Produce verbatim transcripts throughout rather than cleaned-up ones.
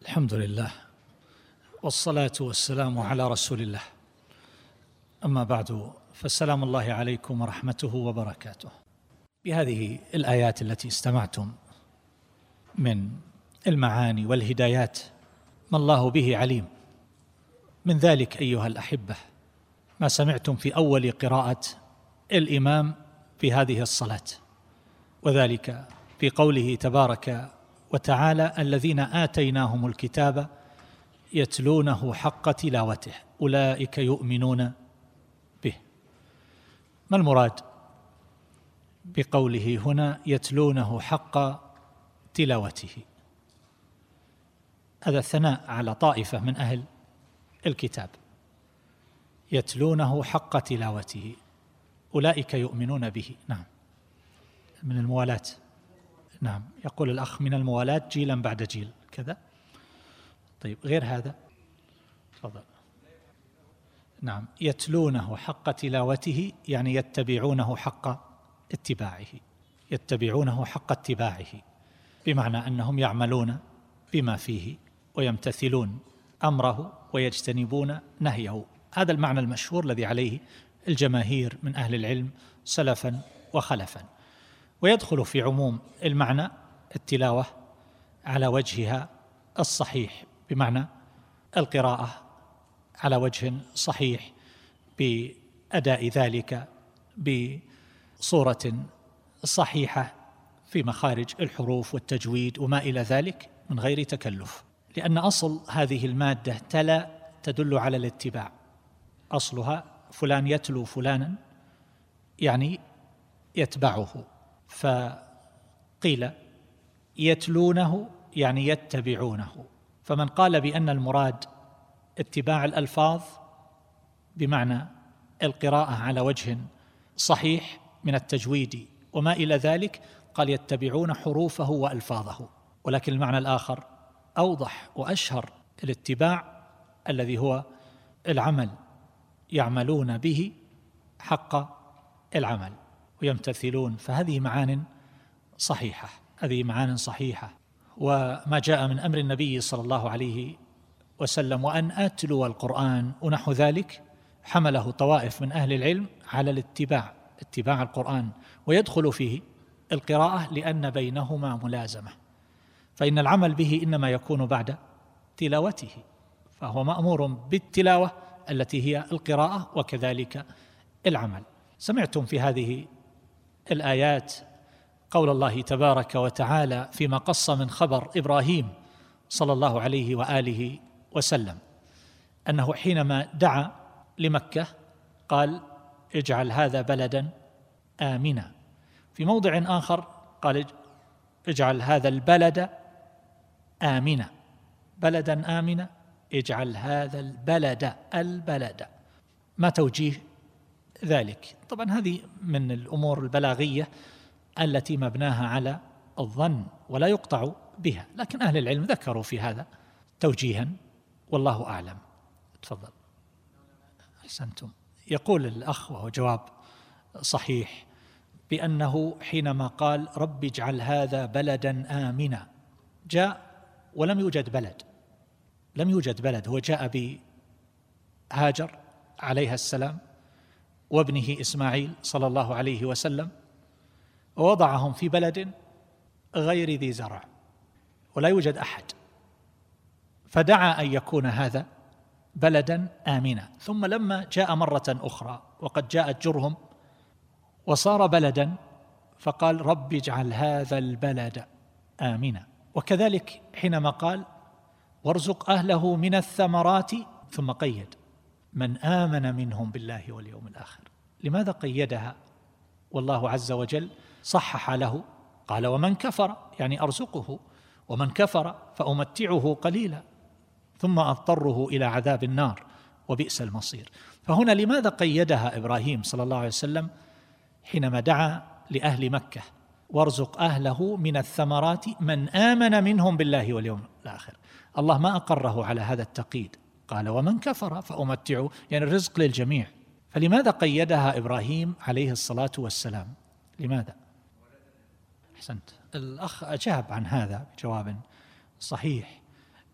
الحمد لله والصلاة والسلام على رسول الله. أما بعد، فالسلام الله عليكم ورحمته وبركاته. بهذه الآيات التي استمعتم من المعاني والهدايات ما الله به عليم، من ذلك أيها الأحبة ما سمعتم في أول قراءة الإمام في هذه الصلاة، وذلك في قوله تبارك وتعالى: الذين آتيناهم الكتاب يتلونه حق تلاوته أولئك يؤمنون به. ما المراد بقوله هنا يتلونه حق تلاوته؟ هذا الثناء على طائفة من أهل الكتاب، يتلونه حق تلاوته أولئك يؤمنون به. نعم، من الموالاة. نعم، يقول الأخ من الموالاة جيلا بعد جيل كذا. طيب، غير هذا تفضل. نعم، يتلونه حق تلاوته يعني يتبعونه حق اتباعه، يتبعونه حق اتباعه، بمعنى أنهم يعملون بما فيه ويمتثلون أمره ويجتنبون نهيه. هذا المعنى المشهور الذي عليه الجماهير من أهل العلم سلفا وخلفا. ويدخل في عموم المعنى التلاوة على وجهها الصحيح، بمعنى القراءة على وجه صحيح بأداء ذلك بصورة صحيحة في مخارج الحروف والتجويد وما إلى ذلك من غير تكلف، لأن أصل هذه المادة تلا تدل على الاتباع. أصلها فلان يتلو فلانا يعني يتبعه، فقيل يتلونه يعني يتبعونه. فمن قال بأن المراد اتباع الألفاظ بمعنى القراءة على وجه صحيح من التجويد وما إلى ذلك، قال يتبعون حروفه وألفاظه. ولكن المعنى الآخر أوضح وأشهر، الاتباع الذي هو العمل، يعملون به حق العمل ويمتثلون. فهذه معان صحيحة، هذه معان صحيحة. وما جاء من أمر النبي صلى الله عليه وسلم وأن أتلو القرآن ونحو ذلك، حمله طوائف من أهل العلم على الاتباع، اتباع القرآن، ويدخل فيه القراءة لأن بينهما ملازمة، فإن العمل به إنما يكون بعد تلاوته، فهو مأمور بالتلاوة التي هي القراءة وكذلك العمل. سمعتم في هذه الآيات قول الله تبارك وتعالى فيما قص من خبر إبراهيم صلى الله عليه وآله وسلم، أنه حينما دعا لمكة قال: اجعل هذا بلدا آمنا. في موضع آخر قال: اجعل هذا البلد آمنا، بلدا آمنا، اجعل هذا البلد البلد. ما توجيه ذلك؟ طبعا هذه من الأمور البلاغية التي مبناها على الظن ولا يقطع بها، لكن أهل العلم ذكروا في هذا توجيها والله أعلم. تفضل. أحسنتم. يقول الأخ وهو جواب صحيح بأنه حينما قال رب اجعل هذا بلدا آمنا، جاء ولم يوجد بلد، لم يوجد بلد. هو جاء بهاجر عليها السلام وابنه إسماعيل صلى الله عليه وسلم، ووضعهم في بلد غير ذي زرع ولا يوجد أحد، فدعا أن يكون هذا بلدا آمنا. ثم لما جاء مرة أخرى وقد جاءت جرهم وصار بلدا، فقال رب اجعل هذا البلد آمنا. وكذلك حينما قال وارزق أهله من الثمرات، ثم قيد من آمن منهم بالله واليوم الآخر. لماذا قيدها والله عز وجل صحح له؟ قال ومن كفر يعني أرزقه، ومن كفر فأمتعه قليلا ثم أضطره إلى عذاب النار وبئس المصير. فهنا لماذا قيدها إبراهيم صلى الله عليه وسلم حينما دعا لأهل مكة وارزق أهله من الثمرات من آمن منهم بالله واليوم الآخر؟ الله ما أقره على هذا التقييد، قال ومن كفر فأمتعه، يعني الرزق للجميع. فلماذا قيدها إبراهيم عليه الصلاة والسلام؟ لماذا؟ أحسنت. الأخ أجاب عن هذا بجواب صحيح،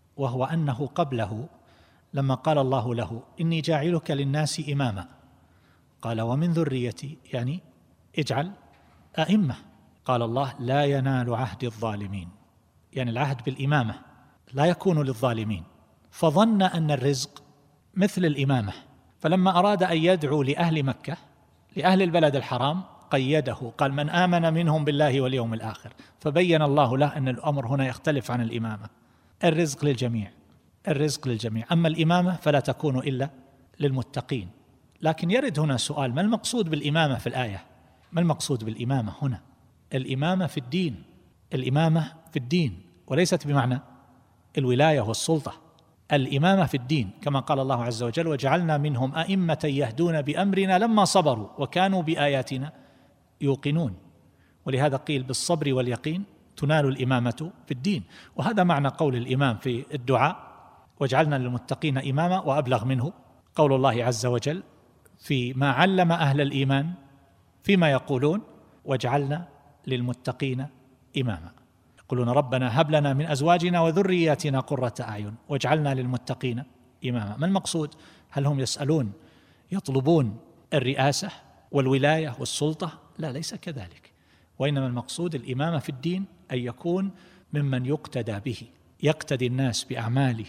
وهو أنه قبله لما قال الله له إني جاعلك للناس إماما، قال ومن ذريتي، يعني اجعل أئمة. قال الله لا ينال عهد الظالمين، يعني العهد بالإمامة لا يكون للظالمين. فظن أن الرزق مثل الإمامة، فلما أراد أن يدعو لأهل مكة، لأهل البلد الحرام، قيده، قال من آمن منهم بالله واليوم الآخر. فبين الله له أن الأمر هنا يختلف عن الإمامة، الرزق للجميع، الرزق للجميع، أما الإمامة فلا تكون إلا للمتقين. لكن يرد هنا سؤال: ما المقصود بالإمامة في الآية؟ ما المقصود بالإمامة هنا؟ الإمامة في الدين، الإمامة في الدين، وليست بمعنى الولاية والسلطة. الإمامة في الدين كما قال الله عز وجل: وجعلنا منهم أئمة يهدون بأمرنا لما صبروا وكانوا بآياتنا يوقنون. ولهذا قيل بالصبر واليقين تنال الإمامة في الدين. وهذا معنى قول الإمام في الدعاء: وجعلنا للمتقين إماما. وأبلغ منه قول الله عز وجل فيما علم أهل الإيمان فيما يقولون: وجعلنا للمتقين إماما. يقولون ربنا هب لنا من أزواجنا وذرياتنا قرة أعين واجعلنا للمتقين إماما. ما المقصود؟ هل هم يسألون يطلبون الرئاسة والولاية والسلطة؟ لا، ليس كذلك، وإنما المقصود الإمامة في الدين أن يكون ممن يقتدى به، يقتدي الناس بأعماله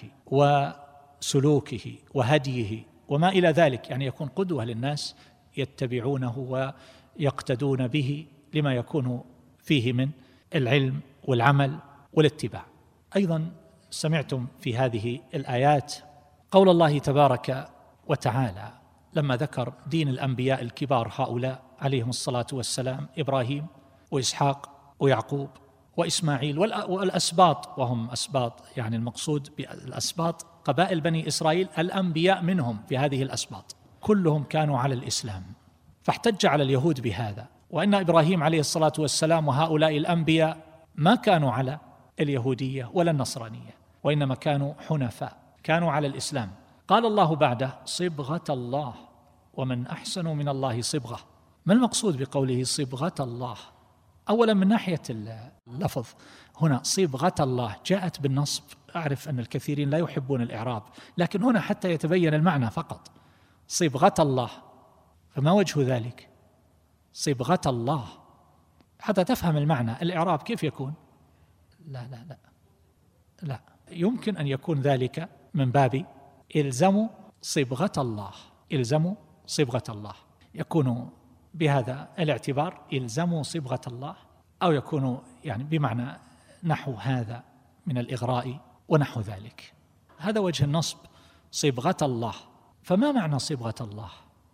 وسلوكه وهديه وما إلى ذلك، يعني يكون قدوة للناس يتبعونه ويقتدون به لما يكون فيه من العلم والعمل والاتباع. أيضا سمعتم في هذه الآيات قول الله تبارك وتعالى لما ذكر دين الأنبياء الكبار هؤلاء عليهم الصلاة والسلام: إبراهيم وإسحاق ويعقوب وإسماعيل والأسباط، وهم أسباط، يعني المقصود بالأسباط قبائل بني إسرائيل، الأنبياء منهم في هذه الأسباط كلهم كانوا على الإسلام. فاحتج على اليهود بهذا، وإن إبراهيم عليه الصلاة والسلام وهؤلاء الأنبياء ما كانوا على اليهودية ولا النصرانية، وإنما كانوا حنفاء، كانوا على الإسلام. قال الله بعده: صبغة الله ومن أحسن من الله صبغة. ما المقصود بقوله صبغة الله؟ أولا من ناحية اللفظ هنا صبغة الله جاءت بالنصب. أعرف أن الكثيرين لا يحبون الإعراب، لكن هنا حتى يتبين المعنى فقط، صبغة الله. فما وجه ذلك؟ صبغة الله حتى تفهم المعنى. الإعراب كيف يكون؟ لا لا لا لا يمكن أن يكون ذلك من باب إلزموا صبغة الله، إلزموا صبغة الله، يكون بهذا الاعتبار إلزموا صبغة الله، أو يكون يعني بمعنى نحو هذا من الإغراء ونحو ذلك. هذا وجه النصب، صبغة الله. فما معنى صبغة الله؟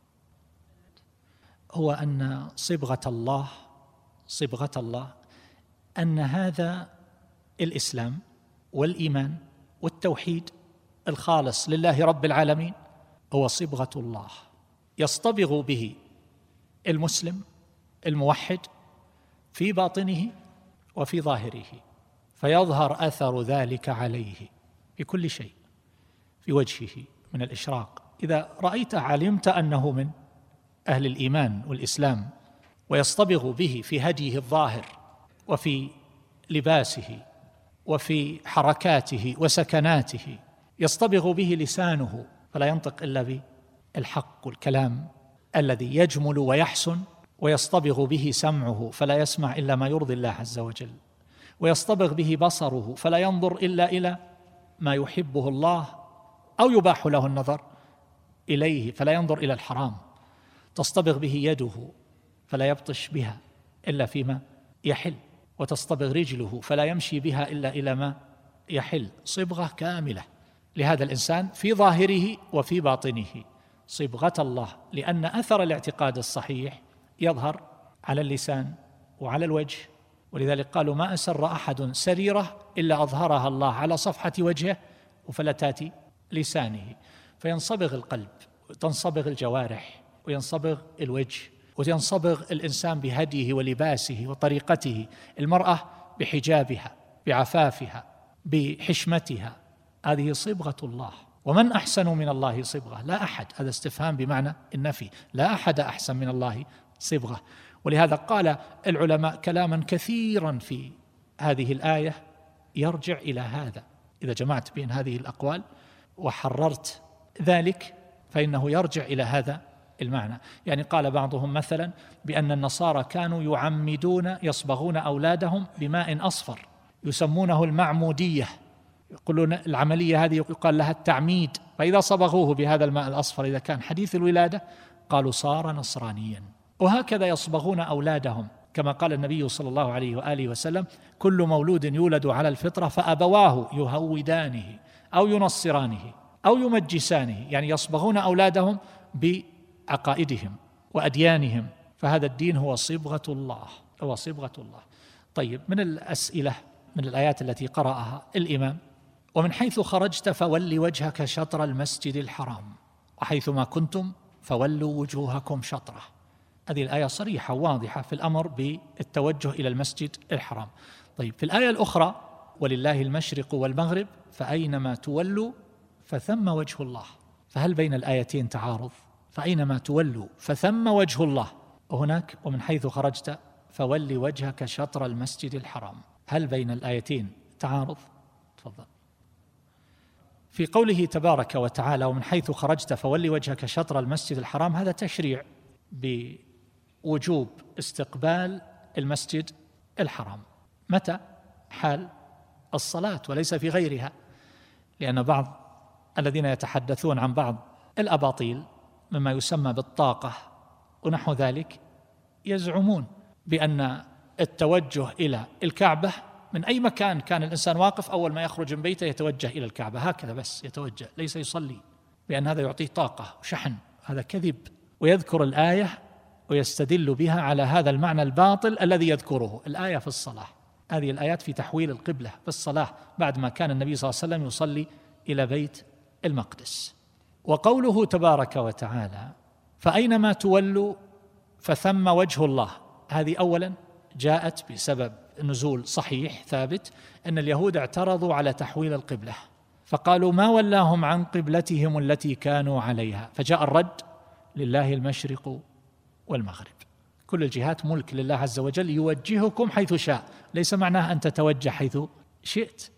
هو أن صبغة الله، صبغة الله أن هذا الإسلام والإيمان والتوحيد الخالص لله رب العالمين هو صبغة الله، يصطبغ به المسلم الموحد في باطنه وفي ظاهره، فيظهر أثر ذلك عليه بكل شيء، في وجهه من الإشراق. إذا رأيته علمت أنه من أهل الإيمان والإسلام، ويصطبغ به في هديه الظاهر وفي لباسه وفي حركاته وسكناته، يصطبغ به لسانه فلا ينطق إلا بالحق والكلام الذي يجمل ويحسن، ويصطبغ به سمعه فلا يسمع إلا ما يرضي الله عز وجل، ويصطبغ به بصره فلا ينظر إلا إلى ما يحبه الله أو يباح له النظر إليه فلا ينظر إلى الحرام، تصطبغ به يده فلا يبطش بها إلا فيما يحل، وتصطبغ رجله فلا يمشي بها إلا إلى ما يحل، صبغة كاملة لهذا الإنسان في ظاهره وفي باطنه، صبغة الله، لأن أثر الاعتقاد الصحيح يظهر على اللسان وعلى الوجه. ولذلك قالوا ما أسر أحد سريرة إلا أظهرها الله على صفحة وجهه وفلتات لسانه، فينصبغ القلب وتنصبغ الجوارح وينصبغ الوجه وينصبغ الإنسان بهديه ولباسه وطريقته، المرأة بحجابها بعفافها بحشمتها، هذه صبغة الله. ومن أحسن من الله صبغة؟ لا أحد، هذا استفهام بمعنى النفي، لا أحد أحسن من الله صبغة. ولهذا قال العلماء كلاما كثيرا في هذه الآية يرجع إلى هذا، إذا جمعت بين هذه الأقوال وحررت ذلك فإنه يرجع إلى هذا المعنى. يعني قال بعضهم مثلا بأن النصارى كانوا يعمدون يصبغون أولادهم بماء أصفر يسمونه المعمودية، يقولون العملية هذه يقال لها التعميد، فإذا صبغوه بهذا الماء الأصفر إذا كان حديث الولادة قالوا صار نصرانيا. وهكذا يصبغون أولادهم كما قال النبي صلى الله عليه وآله وسلم كل مولود يولد على الفطرة فأبواه يهودانه أو ينصرانه أو يمجسانه، يعني يصبغون أولادهم بعقائدهم وأديانهم، فهذا الدين هو صبغة الله، هو صبغة الله. طيب، من الأسئلة من الآيات التي قرأها الإمام: ومن حيث خرجت فول وجهك شطر المسجد الحرام وحيثما كنتم فولوا وجوهكم شطره. هذه الآية صريحة واضحة في الأمر بالتوجه إلى المسجد الحرام. طيب، في الآية الأخرى: ولله المشرق والمغرب فأينما تولوا فثم وجه الله. فهل بين الآيتين تعارض؟ فأينما تولوا فثم وجه الله، وهناك ومن حيث خرجت فول وجهك شطر المسجد الحرام، هل بين الآيتين تعارض؟ تفضل. في قوله تبارك وتعالى: ومن حيث خرجت فول وجهك شطر المسجد الحرام، هذا تشريع بوجوب استقبال المسجد الحرام. متى؟ حال الصلاة وليس في غيرها، لأن بعض الذين يتحدثون عن بعض الأباطيل مما يسمى بالطاقة ونحو ذلك يزعمون بأن التوجه إلى الكعبة من أي مكان كان الإنسان واقف أول ما يخرج من بيته يتوجه إلى الكعبة، هكذا بس يتوجه، ليس يصلي، بأن هذا يعطيه طاقة وشحن. هذا كذب. ويذكر الآية ويستدل بها على هذا المعنى الباطل الذي يذكره. الآية في الصلاة، هذه الآيات في تحويل القبلة في الصلاة بعد ما كان النبي صلى الله عليه وسلم يصلي إلى بيت المقدس. وقوله تبارك وتعالى: فأينما تولوا فثم وجه الله، هذه أولا جاءت بسبب نزول صحيح ثابت أن اليهود اعترضوا على تحويل القبلة فقالوا ما ولاهم عن قبلتهم التي كانوا عليها، فجاء الرد: لله المشرق والمغرب، كل الجهات ملك لله عز وجل يوجهكم حيث شاء، ليس معناه أن تتوجه حيث شئت،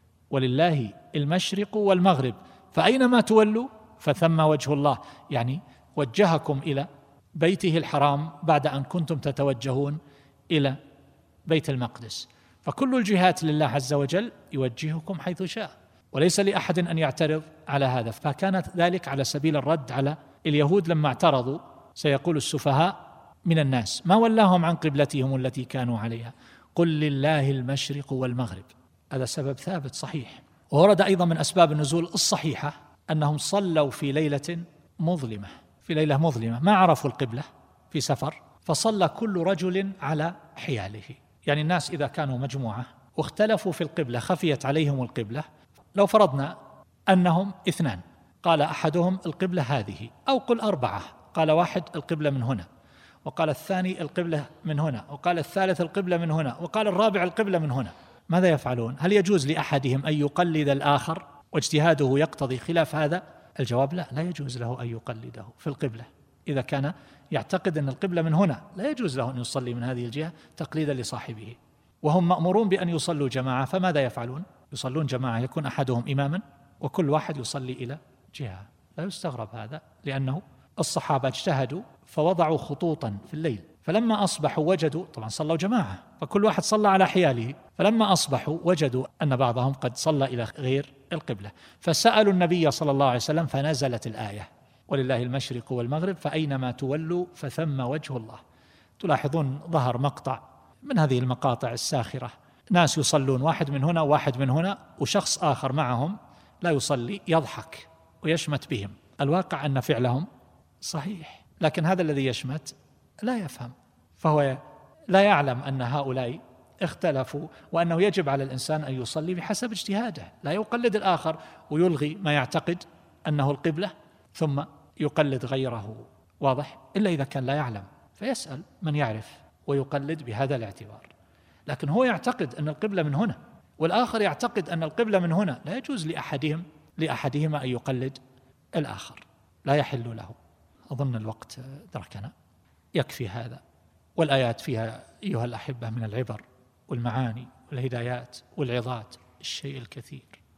ولله المشرق والمغرب فأينما تولوا فثم وجه الله، يعني وجهكم إلى بيته الحرام بعد أن كنتم تتوجهون إلى بيت المقدس، فكل الجهات لله عز وجل يوجهكم حيث شاء، وليس لأحد أن يعترض على هذا. فكانت ذلك على سبيل الرد على اليهود لما اعترضوا. سيقول السفهاء من الناس: ما ولاهم عن قبلتهم التي كانوا عليها، قل لله المشرق والمغرب. هذا سبب ثابت صحيح. وورد أيضا من أسباب النزول الصحيحة أنهم صلوا في ليلة مظلمة، في ليلة مظلمة ما عرفوا القبلة في سفر، فصلى كل رجل على حياله. يعني الناس إذا كانوا مجموعة واختلفوا في القبلة، خفيت عليهم القبلة، لو فرضنا أنهم اثنان، قال أحدهم القبلة هذه، أو قل أربعة، قال واحد القبلة من هنا، وقال الثاني القبلة من هنا، وقال الثالث القبلة من هنا، وقال الرابع القبلة من هنا، ماذا يفعلون؟ هل يجوز لأحدهم أن يقلد الآخر واجتهاده يقتضي خلاف هذا؟ الجواب لا، لا يجوز له أن يقلده في القبلة. إذا كان يعتقد أن القبلة من هنا لا يجوز له أن يصلي من هذه الجهة تقليدا لصاحبه. وهم مأمورون بأن يصلوا جماعة، فماذا يفعلون؟ يصلون جماعة، يكون أحدهم إماما وكل واحد يصلي إلى جهة. لا يستغرب هذا، لأنه الصحابة اجتهدوا فوضعوا خطوطا في الليل، فلما أصبحوا وجدوا، طبعا صلوا جماعة فكل واحد صلى على حياله، فلما أصبحوا وجدوا أن بعضهم قد صلى إلى غير القبلة، فسألوا النبي صلى الله عليه وسلم فنزلت الآية: ولله المشرق والمغرب فأينما تولوا فثم وجه الله. تلاحظون ظهر مقطع من هذه المقاطع الساخرة، ناس يصلون واحد من هنا وواحد من هنا، وشخص آخر معهم لا يصلي يضحك ويشمت بهم. الواقع أن فعلهم صحيح، لكن هذا الذي يشمت لا يفهم، فهو لا يعلم أن هؤلاء اختلفوا، وأنه يجب على الإنسان أن يصلي بحسب اجتهاده، لا يقلد الآخر ويلغي ما يعتقد أنه القبلة ثم يقلد غيره، واضح؟ إلا إذا كان لا يعلم فيسأل من يعرف ويقلد بهذا الاعتبار. لكن هو يعتقد أن القبلة من هنا والآخر يعتقد أن القبلة من هنا، لا يجوز لأحدهم لأحدهما أن يقلد الآخر، لا يحل له. أظن الوقت دركنا، يكفي هذا. والآيات فيها أيها الأحبة من العبر والمعاني والهدايات والعظات الشيء الكثير.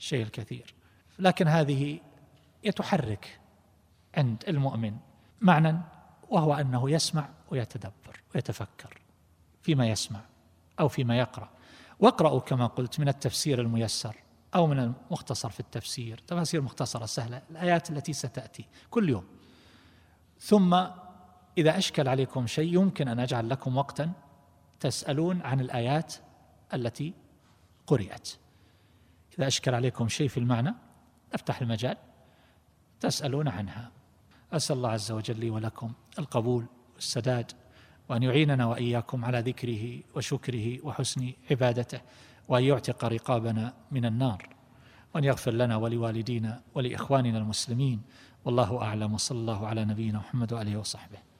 الشيء الكثير. لكن هذه يتحرك عند المؤمن معنى، وهو أنه يسمع ويتدبر ويتفكر فيما يسمع أو فيما يقرأ. واقرأوا كما قلت من التفسير الميسر أو من المختصر في التفسير، تفاسير مختصرة سهلة، الآيات التي ستأتي كل يوم. ثم إذا أشكل عليكم شيء يمكن أن أجعل لكم وقتا تسألون عن الآيات التي قرأت. إذا أشكل عليكم شيء في المعنى أفتح المجال تسألون عنها. أسأل الله عز وجل لي ولكم القبول والسداد، وأن يعيننا وإياكم على ذكره وشكره وحسن عبادته، وأن يعتق رقابنا من النار، وأن يغفر لنا ولوالدينا ولإخواننا المسلمين. والله أعلم، وصلى الله على نبينا محمد وآله وصحبه.